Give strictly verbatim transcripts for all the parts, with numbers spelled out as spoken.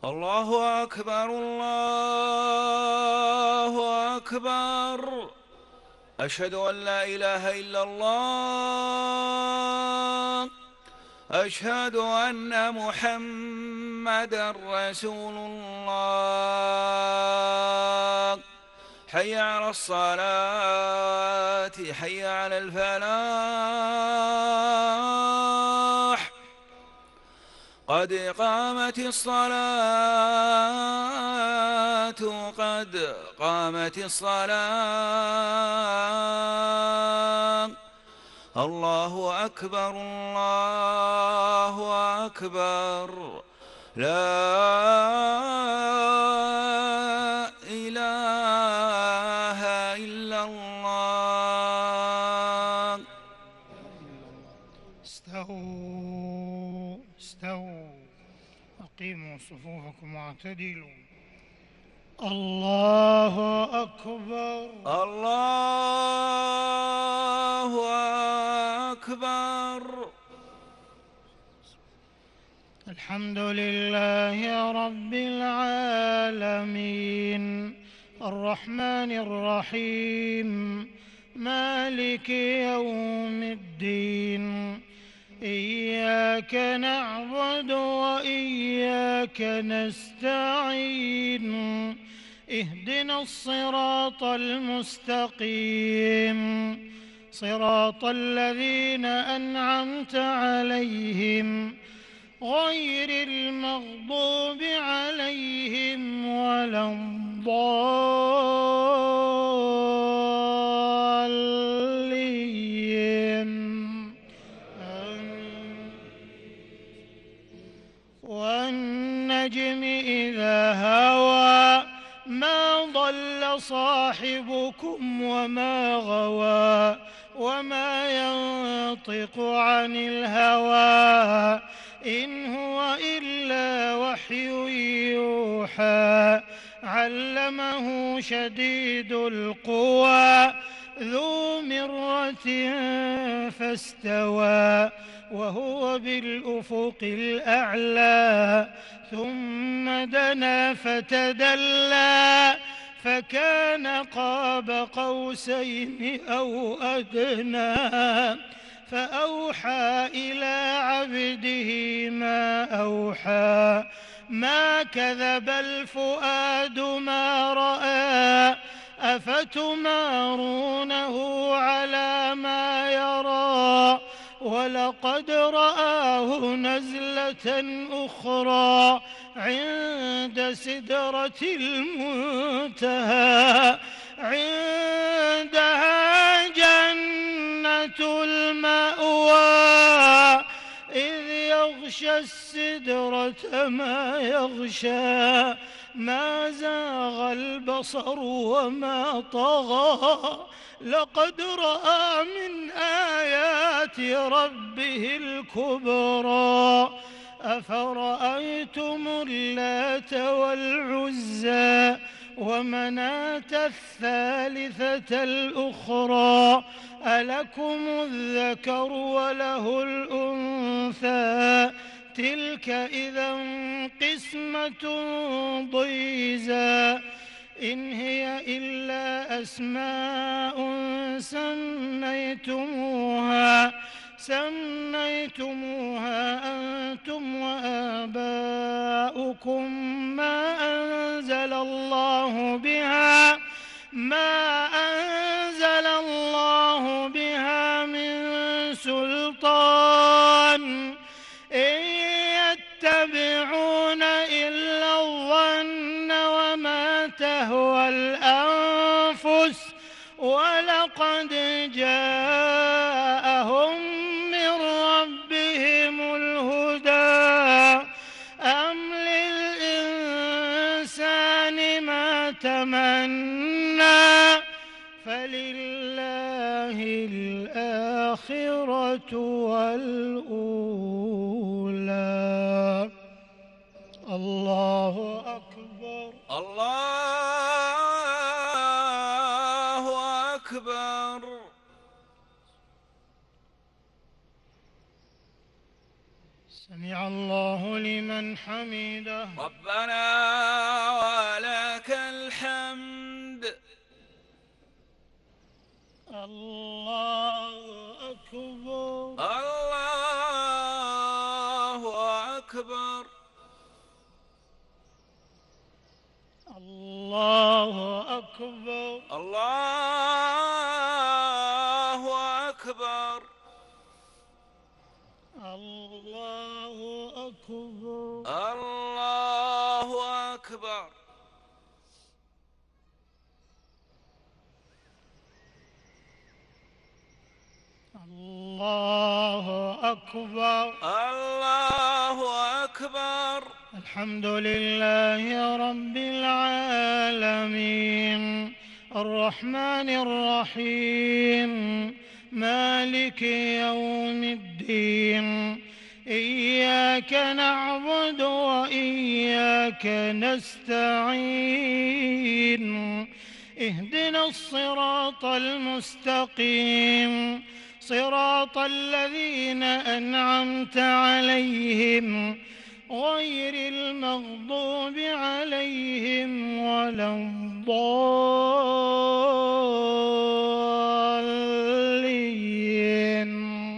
الله أكبر الله أكبر. أشهد أن لا إله إلا الله. أشهد أن محمدًا رسول الله. حي على الصلاة، حي على الفلاح. قد قامت الصلاة، قد قامت الصلاة. الله أكبر الله أكبر. لا إله إلا الله. استووا استووا أقيموا صفوفكم واعتدلوا. الله أكبر الله أكبر. الحمد لله رب العالمين، الرحمن الرحيم، مالك يوم الدين. إياك نعبد وإياك نستعين. اهدنا الصراط المستقيم، صراط الذين أنعمت عليهم غير المغضوب عليهم ولا الضالين. والنجم إذا هوى ما ضل صاحبكم وما غوى، وما ينطق عن الهوى إن هو إلا وحي يوحى. علمه شديد القوى ذو مرة فاستوى، وهو بالأفق الأعلى. ثم دنا فتدلى فكان قاب قوسين أو أدنى. فأوحى إلى عبده ما أوحى. ما كذب الفؤاد ما رأى. أفتمارونه على ما يرى. ولقد رآه نزلة أخرى عند سدرة المنتهى. عندها جنة المأوى، إذ يغشى السدرة ما يغشى. ما زاغ البصر وما طغى. لقد رأى من آيات ربه الكبرى. أفرأيتم اللات والعزى ومناة الثالثة الأخرى. ألكم الذكر وله الأنثى؟ تلك إذا قسمة ضيزى. إن هي إلا أسماء سميتموها سميتموها أنتم وآباؤكم ما أنزل الله بها ما أنزل الله بها من سلطان. إن يتبعون إلا الظن وما تهوى الأنفس. ولقد جاءهم من ربهم الهدى. أم للإنسان ما تمنى. فلله الآخرة والأولى. الله أكبر الله أكبر. سمع الله لمن حمده. ربنا ولك الحمد. الله أكبر. الله أكبر. الله أكبر. الله أكبر. الله أكبر. الله أكبر. الله أكبر. الله أكبر. الحمد لله رب العالمين الرحمن الرحيم مالك يوم الدين إياك نعبد وإياك نستعين اهدنا الصراط المستقيم صراط الذين أنعمت عليهم غير المغضوب عليهم ولا الضالين.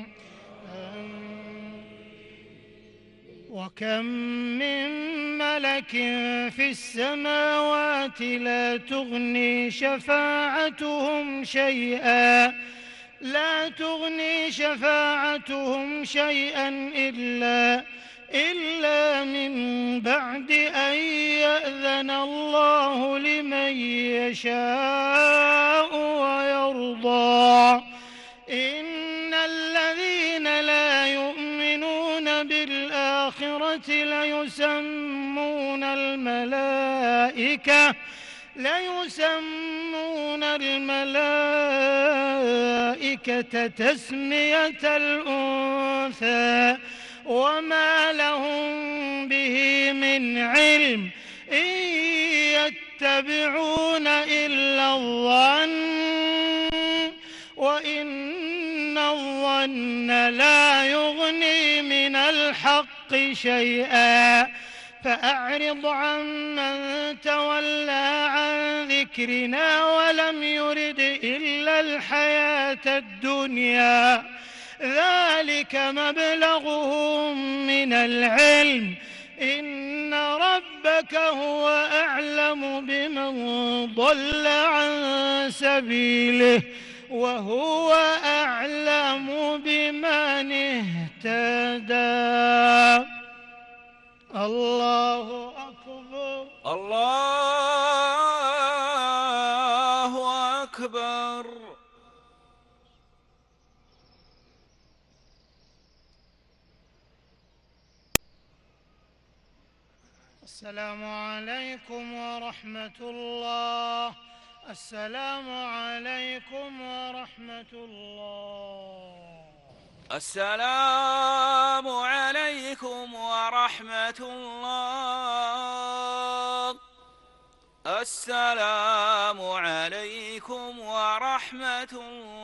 وكم من ملك في السماوات لا تغني شفاعتهم شيئا لا تغني شفاعتهم شيئا إلا إلا من بعد أن يأذن الله لمن يشاء ويرضى. إن الذين لا يؤمنون بالآخرة ليسمون الملائكة ليسمون الملائكة تسمية الأنثى وما لهم به من علم إن يتبعون إلا الظن وإن الظن لا يغني من الحق شيئا. فأعرض عمن تولى عن ذكرنا ولم يرد إلا الحياة الدنيا ذلك مبلغهم من العلم إن ربك هو أعلم بمن ضل عن سبيله وهو أعلم بمن اهتدى. الله أكبر. الله أكبر. السلام عليكم ورحمة الله. السلام عليكم ورحمة الله. السلام عليكم ورحمة الله. السلام عليكم ورحمة الله.